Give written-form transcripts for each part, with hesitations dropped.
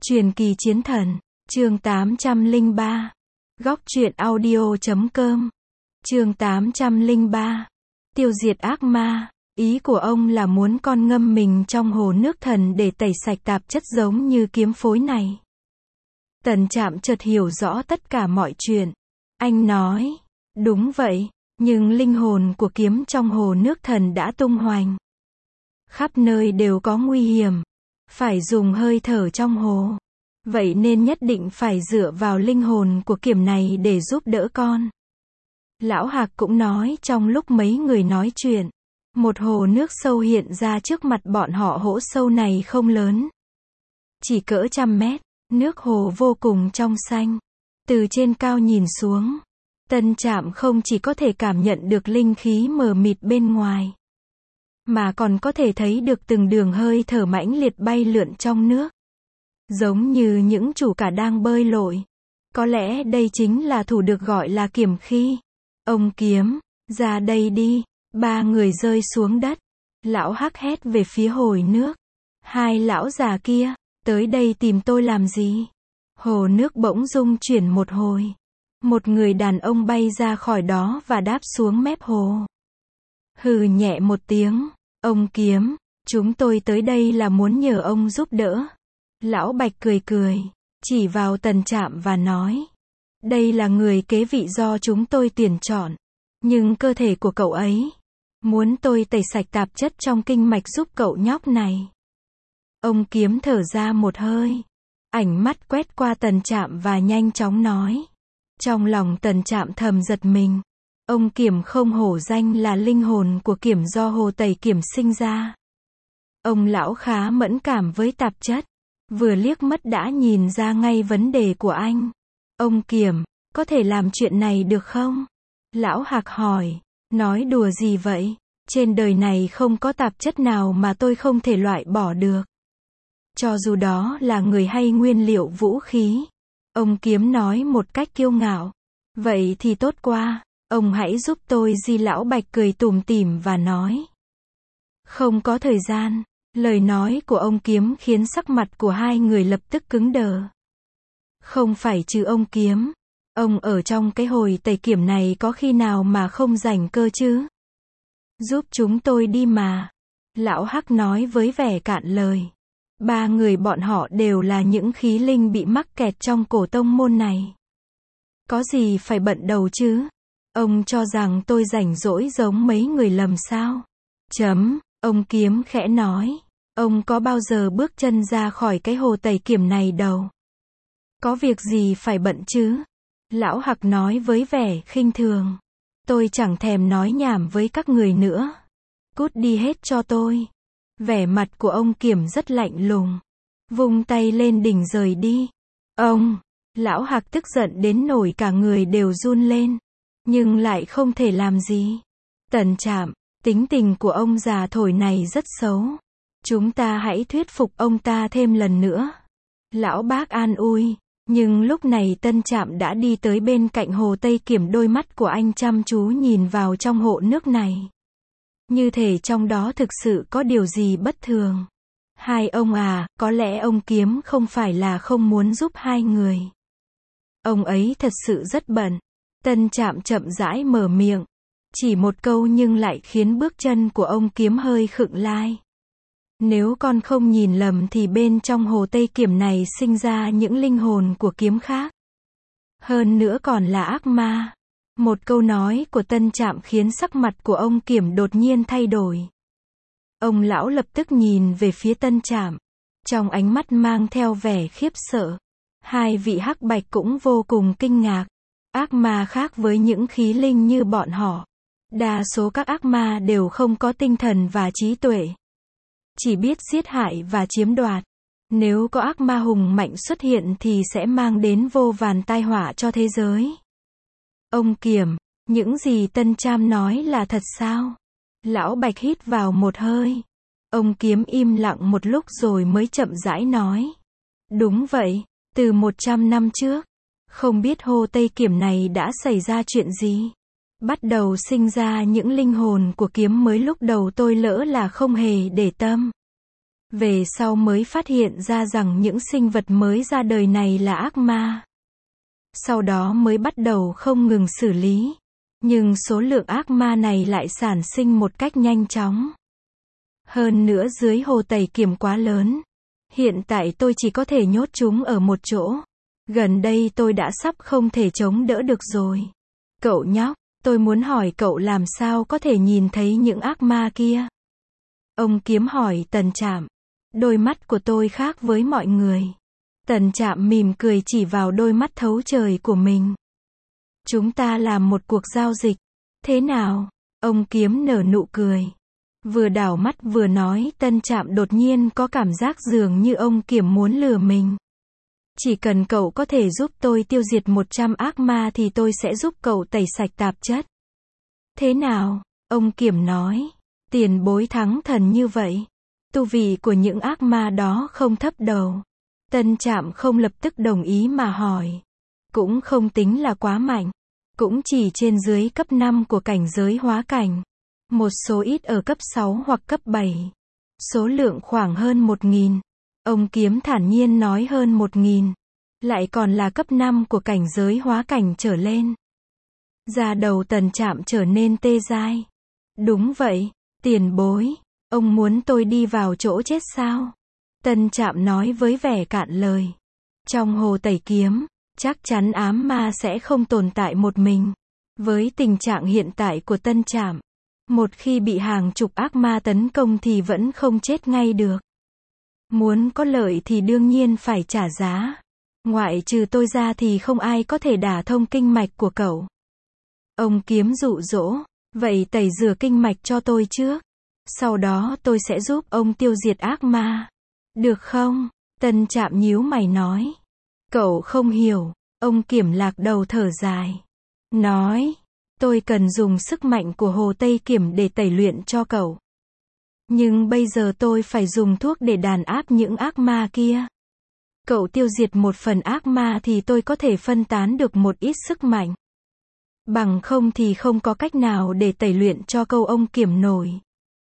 Truyền kỳ chiến thần, chương 803. Góc truyện audio.com. Chương 803. Tiêu diệt ác ma. Ý của ông là muốn con ngâm mình trong hồ nước thần để tẩy sạch tạp chất giống như kiếm phối này. Tần Trạm chợt hiểu rõ tất cả mọi chuyện. Anh nói, đúng vậy, nhưng linh hồn của kiếm trong hồ nước thần đã tung hoành. Khắp nơi đều có nguy hiểm. Phải dùng hơi thở trong hồ. Vậy nên nhất định phải dựa vào linh hồn của kiếm này để giúp đỡ con. Lão Hạc cũng nói trong lúc mấy người nói chuyện. Một hồ nước sâu hiện ra trước mặt bọn họ. Hố sâu này không lớn, chỉ cỡ 100 mét. Nước hồ vô cùng trong xanh. Từ trên cao nhìn xuống, Tân Trạm không chỉ có thể cảm nhận được linh khí mờ mịt bên ngoài, mà còn có thể thấy được từng đường hơi thở mãnh liệt bay lượn trong nước. Giống như những chủ cả đang bơi lội. Có lẽ đây chính là thủ được gọi là kiếm khi. Ông Kiếm, ra đây đi. Ba người rơi xuống đất. Lão Hắc hét về phía hồ nước. Hai lão già kia, tới đây tìm tôi làm gì? Hồ nước bỗng rung chuyển một hồi. Một người đàn ông bay ra khỏi đó và đáp xuống mép hồ. Hừ nhẹ một tiếng. Ông Kiếm, chúng tôi tới đây là muốn nhờ ông giúp đỡ. Lão Bạch cười cười, chỉ vào Tần Trạm và nói. Đây là người kế vị do chúng tôi tuyển chọn. Nhưng cơ thể của cậu ấy, muốn tôi tẩy sạch tạp chất trong kinh mạch giúp cậu nhóc này. Ông Kiếm thở ra một hơi. Ánh mắt quét qua Tần Trạm và nhanh chóng nói. Trong lòng Tần Trạm thầm giật mình. Ông Kiếm không hổ danh là linh hồn của Kiếm do hồ tẩy Kiếm sinh ra. Ông lão khá mẫn cảm với tạp chất. Vừa liếc mắt đã nhìn ra ngay vấn đề của anh. Ông Kiếm, có thể làm chuyện này được không? Lão Hạc hỏi. Nói đùa gì vậy? Trên đời này không có tạp chất nào mà tôi không thể loại bỏ được. Cho dù đó là người hay nguyên liệu vũ khí. Ông Kiếm nói một cách kiêu ngạo. Vậy thì tốt quá. Ông hãy giúp tôi gì? Lão Bạch cười tủm tỉm và nói. Không có thời gian. Lời nói của ông Kiếm khiến sắc mặt của hai người lập tức cứng đờ. Không phải chứ ông Kiếm. Ông ở trong cái hồi tẩy Kiếm này có khi nào mà không rảnh cơ chứ? Giúp chúng tôi đi mà. Lão Hắc nói với vẻ cạn lời. Ba người bọn họ đều là những khí linh bị mắc kẹt trong cổ tông môn này. Có gì phải bận đầu chứ? Ông cho rằng tôi rảnh rỗi giống mấy người lầm sao? Ông Kiếm khẽ nói. Ông có bao giờ bước chân ra khỏi cái hồ tẩy Kiếm này đâu? Có việc gì phải bận chứ? Lão Hạc nói với vẻ khinh thường. Tôi chẳng thèm nói nhảm với các người nữa. Cút đi hết cho tôi. Vẻ mặt của ông Kiếm rất lạnh lùng. Vung tay lên đỉnh rời đi. Ông! Lão Hạc tức giận đến nổi cả người đều run lên. Nhưng lại không thể làm gì. Tần Trạm, tính tình của ông già thổi này rất xấu. Chúng ta hãy thuyết phục ông ta thêm lần nữa. Lão bác an ủi. Nhưng lúc này Tân Trạm đã đi tới bên cạnh hồ Tây Kiếm. Đôi mắt của anh chăm chú nhìn vào trong hồ nước này. Như thể trong đó thực sự có điều gì bất thường. Hai ông à, có lẽ ông Kiếm không phải là không muốn giúp hai người. Ông ấy thật sự rất bận. Tân Trạm chậm rãi mở miệng. Chỉ một câu nhưng lại khiến bước chân của ông Kiếm hơi khựng lại. Nếu con không nhìn lầm thì bên trong hồ Tây Kiếm này sinh ra những linh hồn của kiếm khác. Hơn nữa còn là ác ma. Một câu nói của Tân Trạm khiến sắc mặt của ông Kiếm đột nhiên thay đổi. Ông lão lập tức nhìn về phía Tân Trạm. Trong ánh mắt mang theo vẻ khiếp sợ. Hai vị Hắc Bạch cũng vô cùng kinh ngạc. Ác ma khác với những khí linh như bọn họ. Đa số các ác ma đều không có tinh thần và trí tuệ. Chỉ biết giết hại và chiếm đoạt. Nếu có ác ma hùng mạnh xuất hiện thì sẽ mang đến vô vàn tai họa cho thế giới. Ông Kiếm, những gì Tân Trạm nói là thật sao? Lão Bạch hít vào một hơi. Ông Kiếm im lặng một lúc rồi mới chậm rãi nói. Đúng vậy, từ 100 năm trước. Không biết hồ Tây Kiếm này đã xảy ra chuyện gì? Bắt đầu sinh ra những linh hồn của kiếm mới. Lúc đầu tôi lỡ là không hề để tâm. Về sau mới phát hiện ra rằng những sinh vật mới ra đời này là ác ma. Sau đó mới bắt đầu không ngừng xử lý. Nhưng số lượng ác ma này lại sản sinh một cách nhanh chóng. Hơn nữa dưới hồ tẩy kiểm quá lớn. Hiện tại tôi chỉ có thể nhốt chúng ở một chỗ. Gần đây tôi đã sắp không thể chống đỡ được rồi. Cậu nhóc, tôi muốn hỏi cậu làm sao có thể nhìn thấy những ác ma kia? Ông Kiếm hỏi Tần Trạm. Đôi mắt của tôi khác với mọi người. Tần Trạm mỉm cười chỉ vào đôi mắt thấu trời của mình. Chúng ta làm một cuộc giao dịch. Thế nào? Ông Kiếm nở nụ cười. Vừa đảo mắt vừa nói, Tân Trạm đột nhiên có cảm giác dường như ông Kiểm muốn lừa mình. Chỉ cần cậu có thể giúp tôi tiêu diệt 100 ác ma thì tôi sẽ giúp cậu tẩy sạch tạp chất. Thế nào? Ông Kiểm nói. Tiền bối thắng thần như vậy. Tu vị của những ác ma đó không thấp đầu. Tân Trạm không lập tức đồng ý mà hỏi. Cũng không tính là quá mạnh. Cũng chỉ trên dưới cấp 5 của cảnh giới hóa cảnh. Một số ít ở cấp 6 hoặc cấp 7. Số lượng khoảng hơn 1.000. Ông Kiếm thản nhiên nói hơn 1.000. Lại còn là cấp 5 của cảnh giới hóa cảnh trở lên. Da đầu Tần Trạm trở nên tê dai. Đúng vậy, tiền bối. Ông muốn tôi đi vào chỗ chết sao? Tân Trạm nói với vẻ cạn lời. Trong hồ tẩy kiếm, chắc chắn ám ma sẽ không tồn tại một mình. Với tình trạng hiện tại của Tân Trạm, một khi bị hàng chục ác ma tấn công thì vẫn không chết ngay được. Muốn có lợi thì đương nhiên phải trả giá. Ngoại trừ tôi ra thì không ai có thể đả thông kinh mạch của cậu. Ông Kiếm dụ dỗ. Vậy tẩy rửa kinh mạch cho tôi trước. Sau đó tôi sẽ giúp ông tiêu diệt ác ma. Được không? Tân Trạm nhíu mày nói. Cậu không hiểu. Ông Kiểm lạc đầu thở dài. Nói. Tôi cần dùng sức mạnh của hồ Tây Kiểm để tẩy luyện cho cậu. Nhưng bây giờ tôi phải dùng thuốc để đàn áp những ác ma kia. Cậu tiêu diệt một phần ác ma thì tôi có thể phân tán được một ít sức mạnh. Bằng không thì không có cách nào để tẩy luyện cho câu ông Kiểm nổi.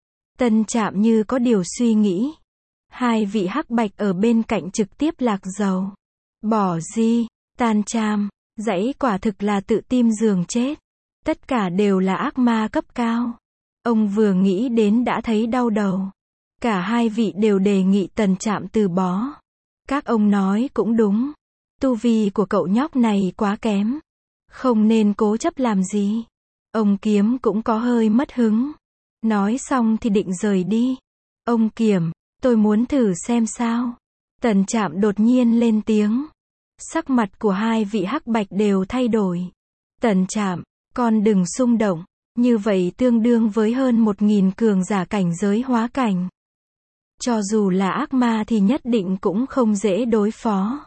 Tân Trạm như có điều suy nghĩ. Hai vị hắc bạch ở bên cạnh trực tiếp lạc dầu. Bỏ di, Tan Trạm, dãy quả thực là tự tim giường chết. Tất cả đều là ác ma cấp cao. Ông vừa nghĩ đến đã thấy đau đầu. Cả hai vị đều đề nghị Tần Trạm từ bỏ. Các ông nói cũng đúng. Tu vi của cậu nhóc này quá kém. Không nên cố chấp làm gì. Ông Kiếm cũng có hơi mất hứng. Nói xong thì định rời đi. Ông Kiểm, tôi muốn thử xem sao. Tần Trạm đột nhiên lên tiếng. Sắc mặt của hai vị hắc bạch đều thay đổi. Tần Trạm, con đừng xung động. Như vậy tương đương với hơn 1.000 cường giả cảnh giới hóa cảnh. Cho dù là ác ma thì nhất định cũng không dễ đối phó.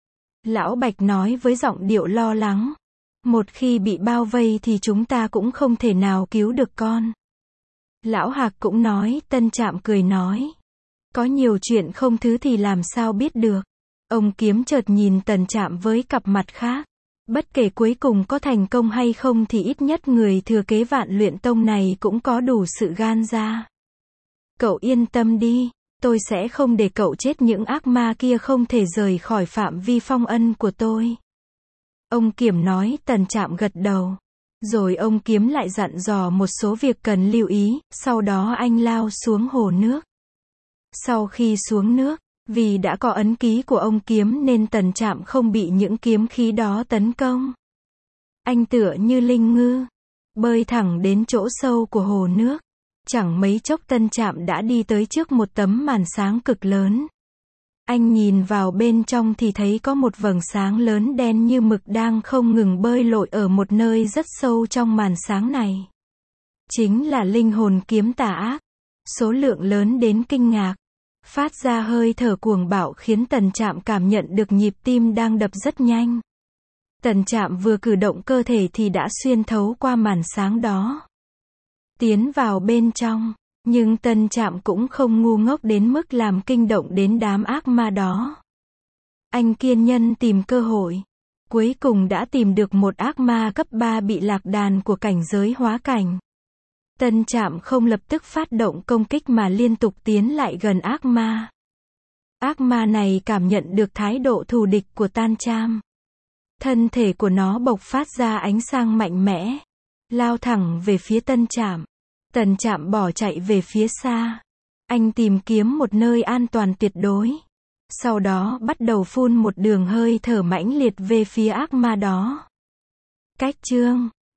Lão Bạch nói với giọng điệu lo lắng. Một khi bị bao vây thì chúng ta cũng không thể nào cứu được con. Lão Hạc cũng nói. Tân Trạm cười nói. Có nhiều chuyện không thứ thì làm sao biết được. Ông Kiếm chợt nhìn Tần Trạm với cặp mặt khác. Bất kể cuối cùng có thành công hay không thì ít nhất người thừa kế Vạn Luyện Tông này cũng có đủ sự gan ra. Cậu yên tâm đi, tôi sẽ không để cậu chết, những ác ma kia không thể rời khỏi phạm vi phong ân của tôi. Ông Kiểm nói. Tần Trạm gật đầu. Rồi ông Kiếm lại dặn dò một số việc cần lưu ý, sau đó anh lao xuống hồ nước. Sau khi xuống nước, vì đã có ấn ký của ông Kiếm nên Tần Trạm không bị những kiếm khí đó tấn công. Anh tựa như linh ngư, bơi thẳng đến chỗ sâu của hồ nước. Chẳng mấy chốc Tân Trạm đã đi tới trước một tấm màn sáng cực lớn. Anh nhìn vào bên trong thì thấy có một vầng sáng lớn đen như mực đang không ngừng bơi lội ở một nơi rất sâu trong màn sáng này. Chính là linh hồn kiếm tà ác. Số lượng lớn đến kinh ngạc. Phát ra hơi thở cuồng bạo khiến Tần Trạm cảm nhận được nhịp tim đang đập rất nhanh. Tần Trạm vừa cử động cơ thể thì đã xuyên thấu qua màn sáng đó. Tiến vào bên trong. Nhưng Tần Trạm cũng không ngu ngốc đến mức làm kinh động đến đám ác ma đó. Anh kiên nhẫn tìm cơ hội. Cuối cùng đã tìm được một ác ma cấp 3 bị lạc đàn của cảnh giới hóa cảnh. Tần Trạm không lập tức phát động công kích mà liên tục tiến lại gần ác ma. Ác ma này cảm nhận được thái độ thù địch của Tan Cham. Thân thể của nó bộc phát ra ánh sáng mạnh mẽ, lao thẳng về phía Tân Trạm. Tần Trạm bỏ chạy về phía xa. Anh tìm kiếm một nơi an toàn tuyệt đối. Sau đó bắt đầu phun một đường hơi thở mãnh liệt về phía ác ma đó. Cách chương